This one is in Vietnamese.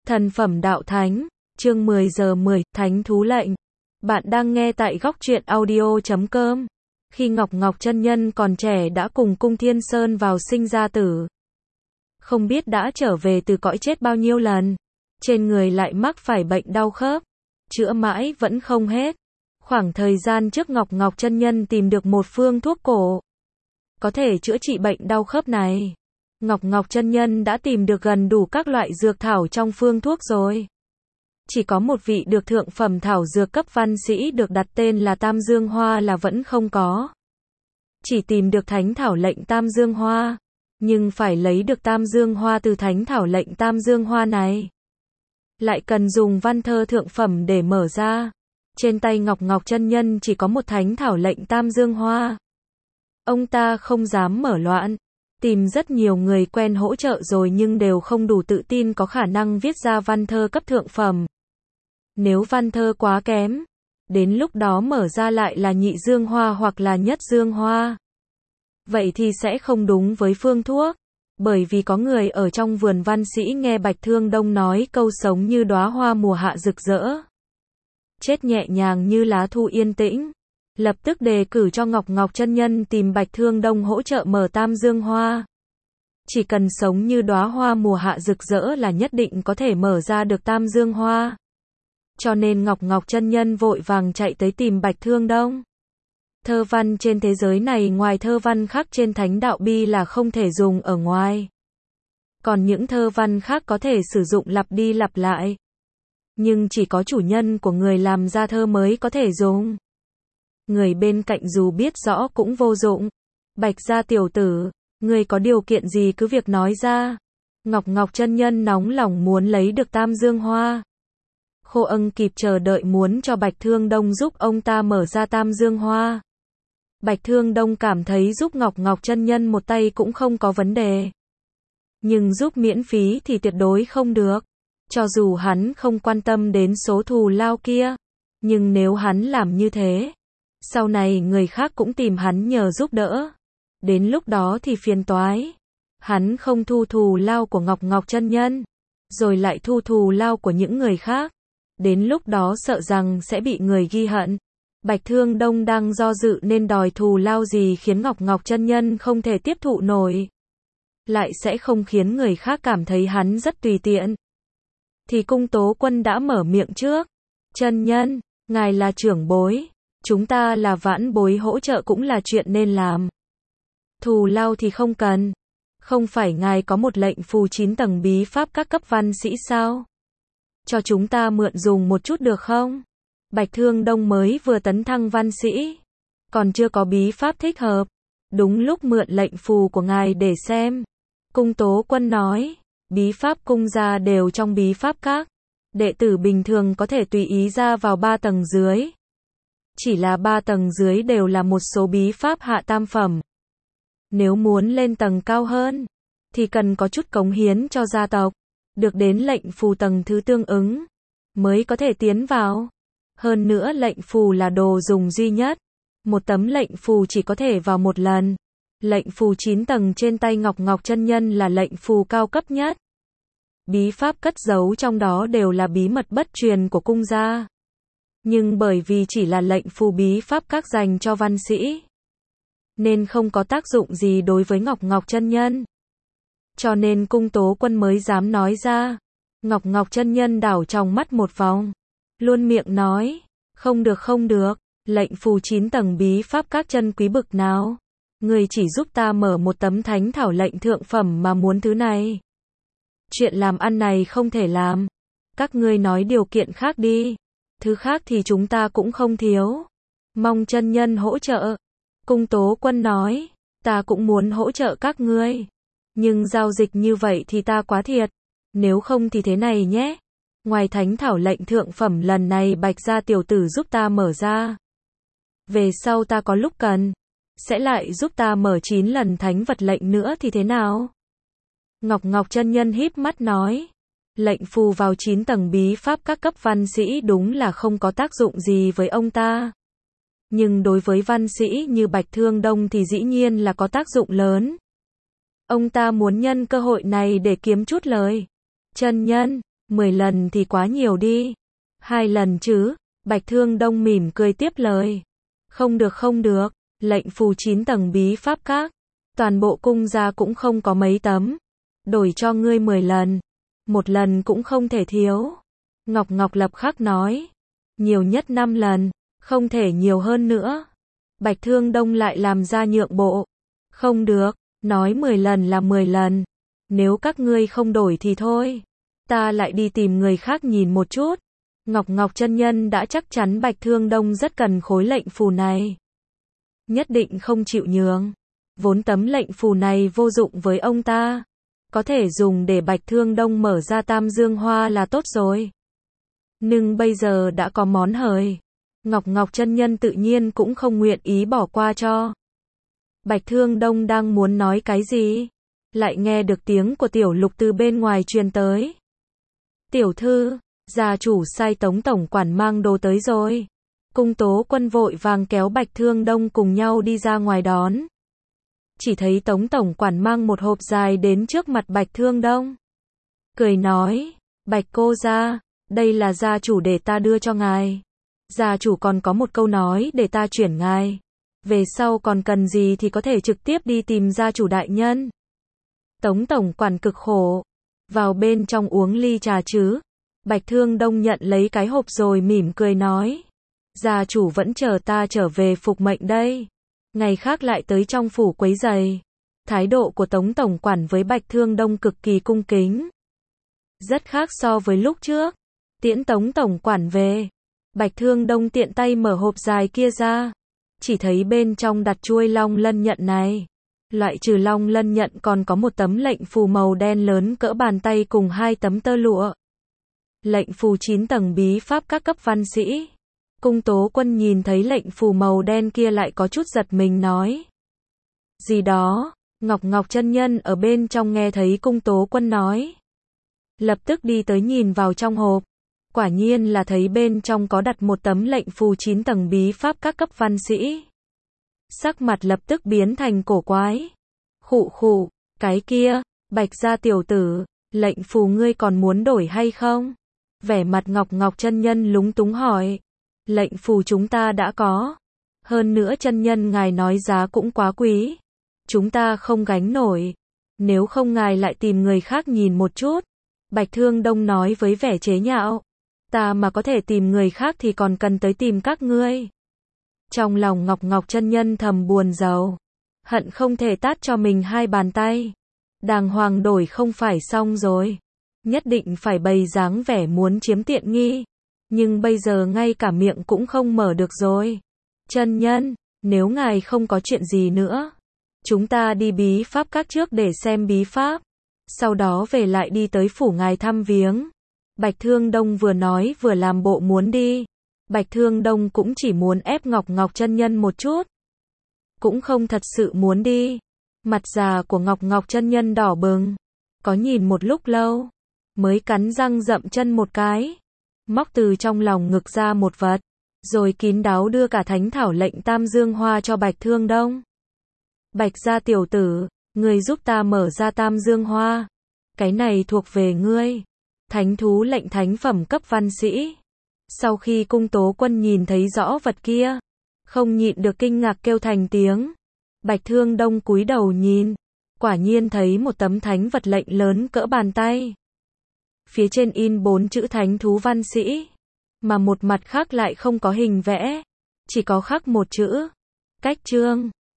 Thần phẩm đạo thánh, chương 10 giờ 10, thánh thú lệnh. Bạn đang nghe tại góc truyện audio.com. Khi Ngọc Ngọc chân nhân còn trẻ đã cùng Cung Thiên Sơn vào sinh ra tử. Không biết đã trở về từ cõi chết bao nhiêu lần. Trên người lại mắc phải bệnh đau khớp. Chữa mãi vẫn không hết. Khoảng thời gian trước Ngọc Ngọc chân nhân tìm được một phương thuốc cổ. Có thể chữa trị bệnh đau khớp này. Ngọc Ngọc chân nhân đã tìm được gần đủ các loại dược thảo trong phương thuốc rồi. Chỉ có một vị được thượng phẩm thảo dược cấp văn sĩ được đặt tên là Tam Dương Hoa là vẫn không có. Chỉ tìm được thánh thảo lệnh Tam Dương Hoa. Nhưng phải lấy được Tam Dương Hoa từ thánh thảo lệnh Tam Dương Hoa này. Lại cần dùng văn thơ thượng phẩm để mở ra. Trên tay Ngọc Ngọc chân nhân chỉ có một thánh thảo lệnh Tam Dương Hoa. Ông ta không dám mở loạn. Tìm rất nhiều người quen hỗ trợ rồi nhưng đều không đủ tự tin có khả năng viết ra văn thơ cấp thượng phẩm. Nếu văn thơ quá kém, đến lúc đó mở ra lại là nhị dương hoa hoặc là nhất dương hoa. Vậy thì sẽ không đúng với phương thuốc. Bởi vì có người ở trong vườn văn sĩ nghe Bạch Thương Đông nói câu sống như đóa hoa mùa hạ rực rỡ. Chết nhẹ nhàng như lá thu yên tĩnh. Lập tức đề cử cho Ngọc Ngọc chân nhân tìm Bạch Thương Đông hỗ trợ mở Tam Dương Hoa. Chỉ cần sống như đóa hoa mùa hạ rực rỡ là nhất định có thể mở ra được Tam Dương Hoa. Cho nên Ngọc Ngọc chân nhân vội vàng chạy tới tìm Bạch Thương Đông. Thơ văn trên thế giới này ngoài thơ văn khắc trên thánh đạo bi là không thể dùng ở ngoài. Còn những thơ văn khác có thể sử dụng lặp đi lặp lại. Nhưng chỉ có chủ nhân của người làm ra thơ mới có thể dùng. Người bên cạnh dù biết rõ cũng vô dụng. Bạch gia tiểu tử, người có điều kiện gì cứ việc nói ra. Ngọc Ngọc chân nhân nóng lòng muốn lấy được Tam Dương Hoa. Khô Ân kịp chờ đợi muốn cho Bạch Thương Đông giúp ông ta mở ra Tam Dương Hoa. Bạch Thương Đông cảm thấy giúp Ngọc Ngọc chân nhân một tay cũng không có vấn đề. Nhưng giúp miễn phí thì tuyệt đối không được. Cho dù hắn không quan tâm đến số thù lao kia. Nhưng nếu hắn làm như thế, sau này người khác cũng tìm hắn nhờ giúp đỡ. Đến lúc đó thì phiền toái. Hắn không thu thù lao của Ngọc Ngọc chân nhân, rồi lại thu thù lao của những người khác. Đến lúc đó sợ rằng sẽ bị người ghi hận. Bạch Thương Đông đang do dự nên đòi thù lao gì khiến Ngọc Ngọc chân nhân không thể tiếp thụ nổi. Lại sẽ không khiến người khác cảm thấy hắn rất tùy tiện. Thì Cung Tố Quân đã mở miệng trước. Chân nhân, ngài là trưởng bối. Chúng ta là vãn bối hỗ trợ cũng là chuyện nên làm. Thù lao thì không cần. Không phải ngài có một lệnh phù 9 tầng bí pháp các cấp văn sĩ sao? Cho chúng ta mượn dùng một chút được không? Bạch Thương Đông mới vừa tấn thăng văn sĩ. Còn chưa có bí pháp thích hợp. Đúng lúc mượn lệnh phù của ngài để xem. Cung Tố Quân nói. Bí pháp cung gia đều trong bí pháp các. Đệ tử bình thường có thể tùy ý ra vào 3 tầng dưới. Chỉ là 3 tầng dưới đều là một số bí pháp hạ tam phẩm. Nếu muốn lên tầng cao hơn, thì cần có chút cống hiến cho gia tộc, được đến lệnh phù tầng thứ tương ứng, mới có thể tiến vào. Hơn nữa lệnh phù là đồ dùng duy nhất. Một tấm lệnh phù chỉ có thể vào một lần. Lệnh phù 9 tầng trên tay Ngọc Ngọc chân nhân là lệnh phù cao cấp nhất. Bí pháp cất giấu trong đó đều là bí mật bất truyền của cung gia. Nhưng bởi vì chỉ là lệnh phù bí pháp các dành cho văn sĩ, nên không có tác dụng gì đối với Ngọc Ngọc chân nhân. Cho nên Cung Tố Quân mới dám nói ra. Ngọc Ngọc chân nhân đảo trong mắt một vòng. Luôn miệng nói. Không được không được. Lệnh phù 9 tầng bí pháp các chân quý bực nào. Người chỉ giúp ta mở một tấm thánh thảo lệnh thượng phẩm mà muốn thứ này. Chuyện làm ăn này không thể làm. Các ngươi nói điều kiện khác đi. Thứ khác thì chúng ta cũng không thiếu. Mong chân nhân hỗ trợ. Cung Tố Quân nói. Ta cũng muốn hỗ trợ các ngươi. Nhưng giao dịch như vậy thì ta quá thiệt. Nếu không thì thế này nhé. Ngoài thánh thảo lệnh thượng phẩm lần này Bạch gia tiểu tử giúp ta mở ra. Về sau ta có lúc cần. Sẽ lại giúp ta mở 9 lần thánh vật lệnh nữa thì thế nào? Ngọc Ngọc chân nhân híp mắt nói. Lệnh phù vào 9 tầng bí pháp các cấp văn sĩ đúng là không có tác dụng gì với ông ta. Nhưng đối với văn sĩ như Bạch Thương Đông thì dĩ nhiên là có tác dụng lớn. Ông ta muốn nhân cơ hội này để kiếm chút lời. Chân nhân, 10 lần thì quá nhiều đi. 2 lần chứ, Bạch Thương Đông mỉm cười tiếp lời. Không được không được, lệnh phù 9 tầng bí pháp các. Toàn bộ cung gia cũng không có mấy tấm. Đổi cho ngươi 10 lần. 1 lần cũng không thể thiếu. Ngọc Ngọc lập khắc nói. Nhiều nhất 5 lần, không thể nhiều hơn nữa. Bạch Thương Đông lại làm ra nhượng bộ. Không được, nói 10 lần là 10 lần. Nếu các ngươi không đổi thì thôi. Ta lại đi tìm người khác nhìn một chút. Ngọc Ngọc chân nhân đã chắc chắn Bạch Thương Đông rất cần khối lệnh phù này. Nhất định không chịu nhường. Vốn tấm lệnh phù này vô dụng với ông ta. Có thể dùng để Bạch Thương Đông mở ra Tam Dương Hoa là tốt rồi. Nhưng bây giờ đã có món hời. Ngọc Ngọc chân nhân tự nhiên cũng không nguyện ý bỏ qua cho. Bạch Thương Đông đang muốn nói cái gì? Lại nghe được tiếng của Tiểu Lục từ bên ngoài truyền tới. Tiểu thư, gia chủ sai Tống tổng quản mang đồ tới rồi. Cung Tố Quân vội vàng kéo Bạch Thương Đông cùng nhau đi ra ngoài đón. Chỉ thấy Tống tổng quản mang một hộp dài đến trước mặt Bạch Thương Đông. Cười nói, Bạch cô gia, đây là gia chủ để ta đưa cho ngài. Gia chủ còn có một câu nói để ta chuyển ngài. Về sau còn cần gì thì có thể trực tiếp đi tìm gia chủ đại nhân. Tống tổng quản cực khổ. Vào bên trong uống ly trà chứ. Bạch Thương Đông nhận lấy cái hộp rồi mỉm cười nói. Gia chủ vẫn chờ ta trở về phục mệnh đây. Ngày khác lại tới trong phủ quấy giày. Thái độ của Tống tổng quản với Bạch Thương Đông cực kỳ cung kính. Rất khác so với lúc trước. Tiễn Tống tổng quản về. Bạch Thương Đông tiện tay mở hộp dài kia ra. Chỉ thấy bên trong đặt chuôi long lân nhận này. Loại trừ long lân nhận còn có một tấm lệnh phù màu đen lớn cỡ bàn tay cùng 2 tấm tơ lụa. Lệnh phù 9 tầng bí pháp các cấp văn sĩ. Cung Tố Quân nhìn thấy lệnh phù màu đen kia lại có chút giật mình nói. Gì đó, Ngọc Ngọc chân nhân ở bên trong nghe thấy Cung Tố Quân nói. Lập tức đi tới nhìn vào trong hộp. Quả nhiên là thấy bên trong có đặt một tấm lệnh phù 9 tầng bí pháp các cấp văn sĩ. Sắc mặt lập tức biến thành cổ quái. Khụ khụ, cái kia, Bạch gia tiểu tử, lệnh phù ngươi còn muốn đổi hay không? Vẻ mặt Ngọc Ngọc chân nhân lúng túng hỏi. Lệnh phù chúng ta đã có. Hơn nữa chân nhân ngài nói giá cũng quá quý. Chúng ta không gánh nổi. Nếu không ngài lại tìm người khác nhìn một chút. Bạch Thương Đông nói với vẻ chế nhạo. Ta mà có thể tìm người khác thì còn cần tới tìm các ngươi. Trong lòng Ngọc Ngọc chân nhân thầm buồn rầu. Hận không thể tát cho mình 2 bàn tay. Đàng hoàng đổi không phải xong rồi. Nhất định phải bày dáng vẻ muốn chiếm tiện nghi. Nhưng bây giờ ngay cả miệng cũng không mở được rồi. Chân nhân, nếu ngài không có chuyện gì nữa. Chúng ta đi bí pháp các trước để xem bí pháp. Sau đó về lại đi tới phủ ngài thăm viếng. Bạch Thương Đông vừa nói vừa làm bộ muốn đi. Bạch Thương Đông cũng chỉ muốn ép Ngọc Ngọc chân nhân một chút. Cũng không thật sự muốn đi. Mặt già của Ngọc Ngọc chân nhân đỏ bừng. Có nhìn một lúc lâu. Mới cắn răng dậm chân một cái. Móc từ trong lòng ngực ra một vật. Rồi kín đáo đưa cả thánh thảo lệnh Tam Dương Hoa cho Bạch Thương Đông. Bạch gia tiểu tử, người giúp ta mở ra Tam Dương Hoa. Cái này thuộc về ngươi. Thánh thú lệnh thánh phẩm cấp văn sĩ. Sau khi Cung Tố Quân nhìn thấy rõ vật kia, không nhịn được kinh ngạc kêu thành tiếng. Bạch Thương Đông cúi đầu nhìn, quả nhiên thấy một tấm thánh vật lệnh lớn cỡ bàn tay. Phía trên in 4 chữ thánh thú văn sĩ, mà một mặt khác lại không có hình vẽ, chỉ có khắc một chữ, cách chương.